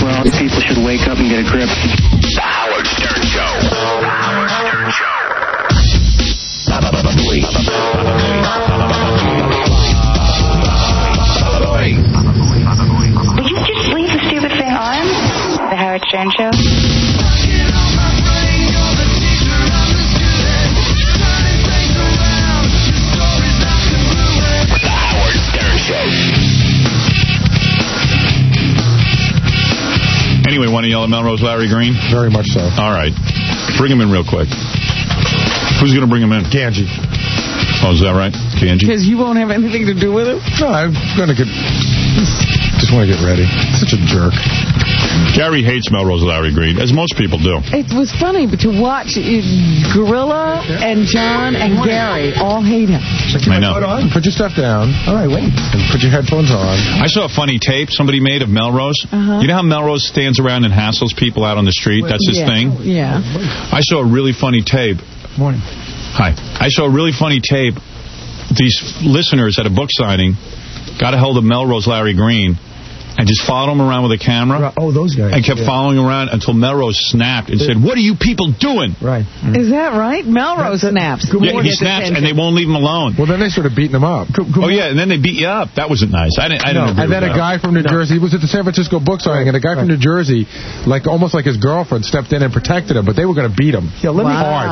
well, people should wake up and get a grip. The Howard Stern Show. The Howard Stern Show. Would you just leave the stupid thing on? The Howard Stern Show. The Howard Stern Show. Anyway, want to yell at Melrose Larry Green? Very much so. All right. Bring him in real quick. Who's going to bring him in? Ganji. Oh, is that right? Ganji? Because you won't have anything to do with him? No, I'm going to just want to get ready. Such a jerk. Gary hates Melrose Larry Green, as most people do. It was funny to watch Gorilla and John and Gary all hate him. I know. Put your stuff down. All right, wait. And put your headphones on. I saw a funny tape somebody made of Melrose. You know how Melrose stands around and hassles people out on the street? That's his thing? Yeah. I saw a really funny tape. Morning. Hi. I saw a really funny tape. These listeners at a book signing got a hold of Melrose Larry Green and just followed him around with a camera. Oh, those guys. And kept following around until Melrose snapped and said, "What are you people doing?" Right. Is that right? Melrose snaps. Yeah, he snaps and they won't leave him alone. Well, then they started beating him up. Oh, yeah, and then they beat you up. That wasn't nice. I didn't agree And then with a that. guy from New Jersey, he was at the San Francisco book signing, and a guy from New Jersey, like almost like his girlfriend, stepped in and protected him, but they were going to beat him. Yeah, let me hard.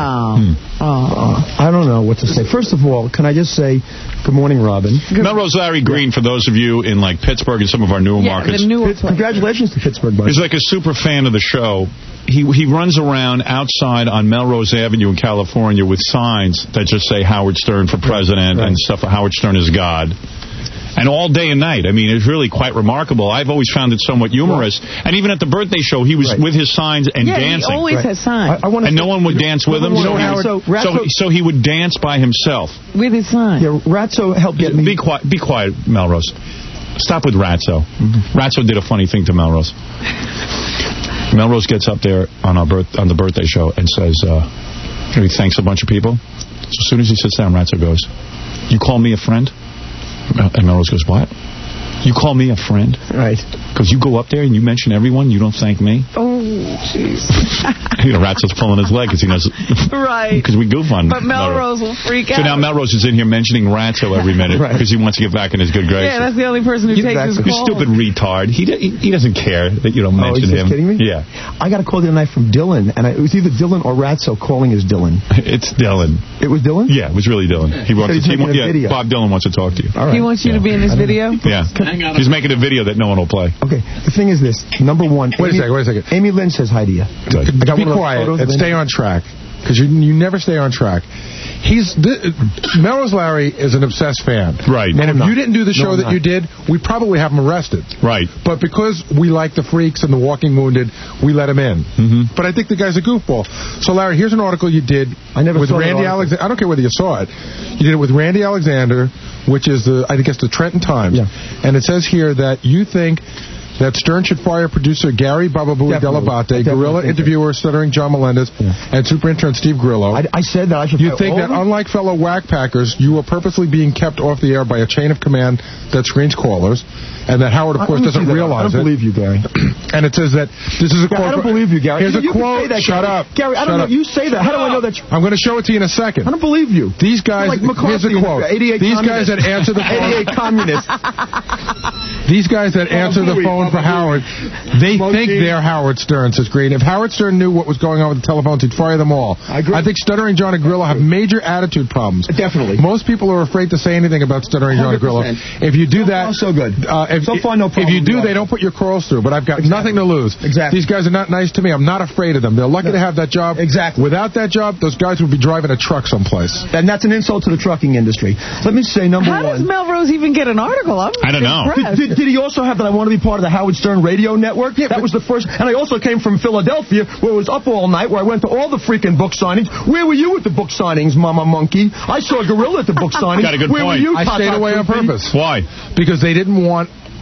I don't know what to say. First of all, can I just say good morning, Robin? Melrose Larry Green, for those of you in like Pittsburgh and some of our newer markets. The newer Congratulations to Pittsburgh, buddy. He's like a super fan of the show. He runs around outside on Melrose Avenue in California with signs that just say Howard Stern for president and stuff. Howard Stern is God. And all day and night. I mean, it's really quite remarkable. I've always found it somewhat humorous. And even at the birthday show, he was with his signs and dancing. He always has signs. And no one would dance with him. So he would dance by himself. With his signs. Yeah, Ratso helped get me. Be quiet, Melrose. Stop with Ratso. Ratso did a funny thing to Melrose. Melrose gets up there on the birthday show and says, he thanks a bunch of people. So as soon as he sits down, Ratso goes, "You call me a friend?" And Melrose goes, "What? You call me a friend?" Right. Because you go up there and you mention everyone, you don't thank me? Oh, jeez. Ratso's pulling his leg because he knows. Right. Because we goof on But Melrose will freak out. So now Melrose is in here mentioning Ratso every minute because he wants to get back in his good graces. Yeah, that's the only person who takes his You call. stupid retard. He doesn't care that you don't mention him. Are you kidding me? Yeah. I got a call the other night from Dylan, and it was either Dylan or Ratso calling as Dylan. It's Dylan. It was Dylan? Yeah, it was really Dylan. He wants He's making a video. Bob Dylan wants to talk to you. All right. He wants you to be in his video? Yeah. He's making a video that no one will play. Okay. The thing is this. Number one. Wait a second. Amy Lynn says hi to you. Good. Be quiet and stay on track, because you never stay on track. Melrose Larry is an obsessed fan. Right. And if you didn't do the show that you did, we'd probably have him arrested. Right. But because we like the freaks and the walking wounded, we let him in. But I think the guy's a goofball. So, Larry, here's an article you did with Randy Alexander. I don't care whether you saw it. You did it with Randy Alexander, which is I guess the Trenton Times. Yeah. And it says here that you think that Stern should fire producer Gary Bababooey Delabate, Gorilla interviewer Stuttering John Melendez, and super intern Steve Grillo. I said that I should. You think that, unlike fellow whack packers, you are purposely being kept off the air by a chain of command that screens callers, and that Howard, of course, doesn't realize it. I don't believe you, Gary. And it says that this is a quote. I don't believe you, Gary. Here's a quote. Shut up. Gary, I don't know. You say that. How do I know that? I'm going to show it to you in a second. I don't believe you. These guys. Here's a quote. These guys that answer the phone. 88 communists. These guys that answer the phone for Howard, they think they're Howard Stern, says Green. If Howard Stern knew what was going on with the telephones, he'd fire them all. I agree. I think Stuttering John and Grillo have major attitude problems. Definitely. Most people are afraid to say anything about Stuttering John and Grillo. If you do that... So good. So far, no problem. If you do, they don't put your curls through, but I've got nothing to lose. Exactly. These guys are not nice to me. I'm not afraid of them. They're lucky to have that job. Exactly. Without that job, those guys would be driving a truck someplace. And that's an insult to the trucking industry. Let me say, number one... How does Melrose even get an article? I don't know. Did he also have that I want to be part of the Howard Stern radio network? Yeah, that was the first. And I also came from Philadelphia, where it was up all night, where I went to all the freaking book signings. Where were you at the book signings, Mama Monkey? I saw a gorilla at the book signings. Got a good Where point. were you, I stayed away on purpose. Why? Because they didn't want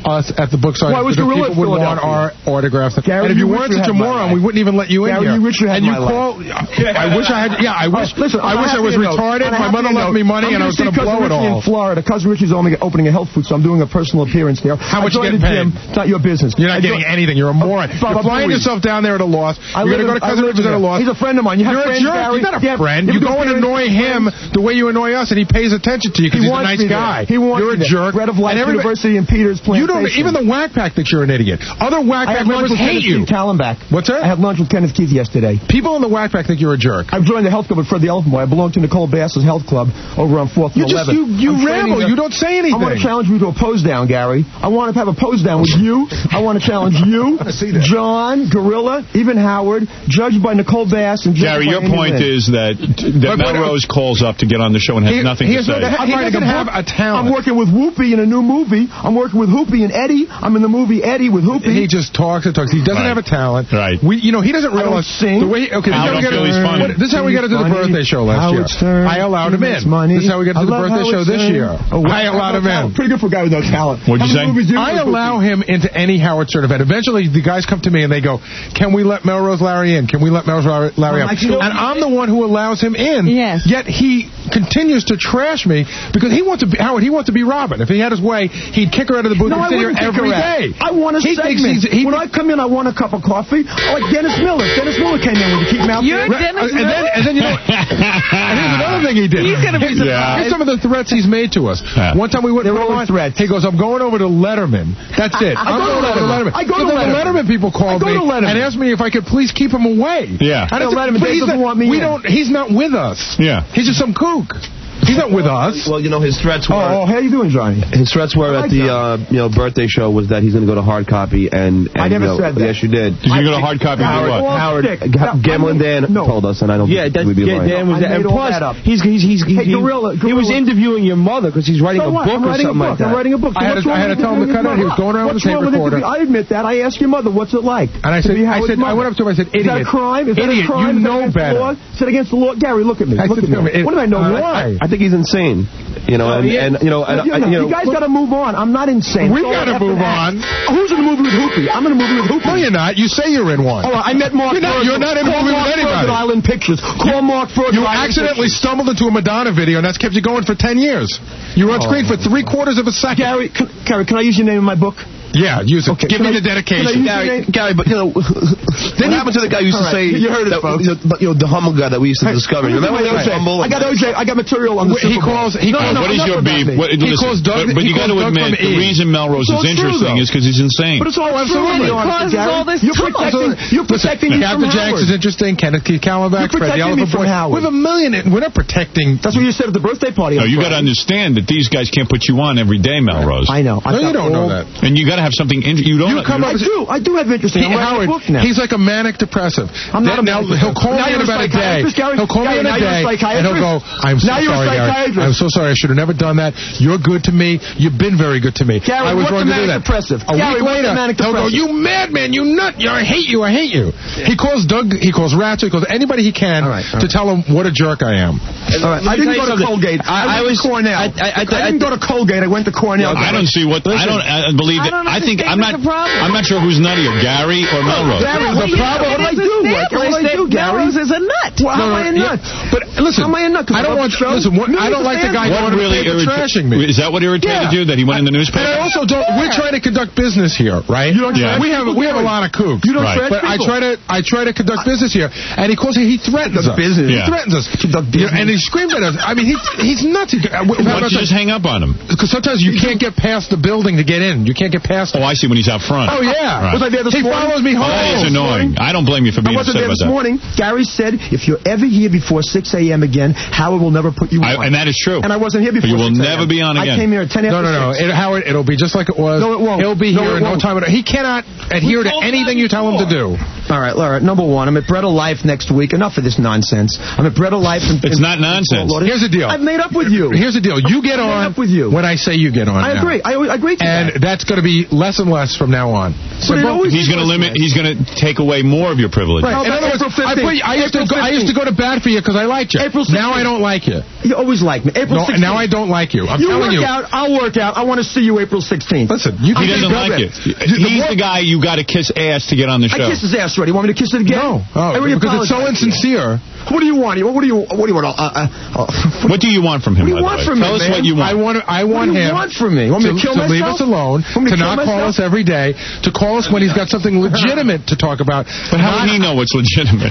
us at the book signing. Why was because Gorilla people would want our autographs. And if you weren't such a moron, we wouldn't even let you in here. And you call... I wish I had... Yeah, I wish I was retarded. My mother left me money and I was going to blow it all. In Florida, Cousin Richie's opening a health food, so I'm doing a personal appearance there. How much you getting paid? It's not your business. You're not getting anything. You're a moron. You're flying yourself down there at a loss. You're going to go to Cousin Richie's at a loss. He's a friend of mine. You're a jerk. He's not a friend. You go and annoy him the way you annoy us, and he pays attention to you because he's a nice guy. You're a jerk. Bread of Life University in Peters Plantation. Even the Whack Pack thinks you're an idiot. Other Whack Pack members hate you. What's that? I had lunch with Kenneth Keith yesterday. People in the Whack Pack think you're a jerk. I've joined the health club with Fred the Elephant Boy. I belong to Nicole Bass's health club over on 4th and 11th. You ramble. You don't say anything. I want to challenge you to a pose down, Gary. I want to have a pose down with you. I want to challenge you, John, Gorilla, even Howard, judged by Nicole Bass. And Gary, your point is that Melrose calls up to get on the show and has nothing to say. He doesn't have a talent. I'm working with Whoopi in a new movie. I'm working with Whoopi and Eddie. I'm in the movie Eddie with Whoopi. He just talks and talks. He doesn't have a talent. Right. He doesn't realize sing. The way. Okay. This is how we got to do the birthday show last year. I allowed him in. This is how we got to do the birthday show this year. I allowed him in. Pretty good for a guy with no talent. What'd you say? I allow him into any Howard Stern event. Eventually, the guys come to me and they go, "Can we let Melrose Larry in? Can we let Melrose Larry in?" And I'm the one who allows him in. Yes. Yet he continues to trash me because he wants to be Howard. He wants to be Robin. If he had his way, he'd kick her out of the booth and sit here every day. I want a segment. When I come in, I want a cup of coffee. Like Dennis Miller. Dennis Miller came in with the keep mouth. You're Dennis Miller? And then you know, and here's another thing he did. He's going to be surprised. Here's some of the threats he's made to us. One time we went to threats. He goes, "I'm going over to Letterman." That's it. I'm going over to Letterman. I go to Letterman. The Letterman people called me and asked me if I could please keep him away. Yeah. I said, Letterman doesn't want me in. He's not with us. Yeah. He's just some kook. He's not with us. Well, his threats were... Oh, how you doing, Johnny? His threats were at the birthday show was that he's going to go to hard copy and I never said that. Yes, you did. Did you go to hard copy? Howard, Gamblin' Dan told us, and I don't think we'd be lying. Dan was there. And plus, he was interviewing your mother because he's writing a book or something like that. I'm writing a book. I had to tell him to cut out. He was going around with a tape recorder. I admit that. I asked your mother, what's it like? And I went up to him, I said, "Idiot. Is that a crime? Idiot, you know better. Is that against the law? Gary, look at me. What do I know? Why? I think he's insane. You guys got to move on. I'm not insane. We got to move on. Who's in the movie with Whoopi? I'm in a movie with Whoopi. No, you're not. You say you're in one. Oh, I met Mark. You're not in a movie with anybody. Island Pictures. Call Mark Ferguson. You accidentally stumbled into a Madonna video, and that's kept you going for 10 years. You were on screen for 3/4 of a second. Gary, can I use your name in my book? Yeah, use it. Okay, Give me the dedication. Gary, but what happened to the guy who used to say, you heard it, folks. The humble guy that we used to discover? Remember OJ? I got OJ. I got material on the Super Bowl. What is your beef? But you got to admit, the reason Melrose is interesting is because he's insane. But it's all absolutely. You're protecting me from Captain Jax is interesting. Kenneth Keith Kallenbach, Fred the Elephant Boy. We have a million. We're not protecting. That's what you said at the birthday party. No, you got to understand that these guys can't put you on every day, Melrose. I know. No, you don't know that. And you got to have something interesting. I do have interesting. Howard, he's like a manic depressive. I'm not a manic depressive. He'll call me in about a day. He'll call me in a day, and he'll go, "I'm so sorry, Gary. I'm so sorry. I should have never done that. You're good to me. You've been very good to me. I was wrong to do that." A week later, he'll go, "You madman, you nut. I hate you. I hate you." He calls Doug, he calls Ratchet, he calls anybody he can to tell him what a jerk I am. All right. I didn't go to Colgate. I was Cornell. I didn't go to Colgate. I went to Cornell. I don't see what... I don't believe it. I'm not sure who's nuttier, Gary or Melrose. The problem. What do I do? What do I do, Gary? Melrose is a nut. Well, how am I a nut? But listen, how am I a nut? I don't want. Listen, I don't like the guy going really trashing me. Is that what irritated you? That he went in the newspaper? And I also don't. We're trying to conduct business here, right? You don't. We have a lot of kooks. You don't. But I try to conduct business here, and he calls. He threatens us. He threatens us. And he screams at us. I mean, he's nuts. Why don't you just hang up on him? Because sometimes you can't get past the building to get in. You can't get past. Oh, I see. When he's out front. Oh yeah. Right. Was I there this morning? He follows me home. That is annoying. I don't blame you for being upset about that. I wasn't there this morning. Gary said, if you're ever here before 6 a.m. again, Howard will never put you on. And that is true. And I wasn't here before 6 a.m. You will never be on again. I came here at 10 after 6. No. Howard, it'll be just like it was. No, it won't. He'll be here in no time. He cannot adhere to anything you tell him to do. All right, number one, I'm at Bread of Life next week. Enough of this nonsense. I'm at Bread of Life. It's not nonsense. Here's the deal. I've made up with you. Here's the deal. You get on with you when I say you get on. I agree. I agree to that. And that's going to be less and less from now on. So he's going to limit. He's going to take away more of your privilege. Right. In other words, I used to go to bat for you because I liked you. Now I don't like you. You always like me. April 16th. Now I don't like you. I'm telling you. I'll work out. I want to see you April 16th. Listen, he doesn't like you. He's the guy you got to kiss ass to get on the show. I kissed his ass already. You want me to kiss it again? No. Because it's so insincere. What do you want? What do you want? What do you want from him? What do you want from me? Tell us what you want. I want him. What do you want from me? You want me to kill myself? Leave us alone. To not call us every day. To call us when he's got something legitimate to talk about. But how does he know what's legitimate?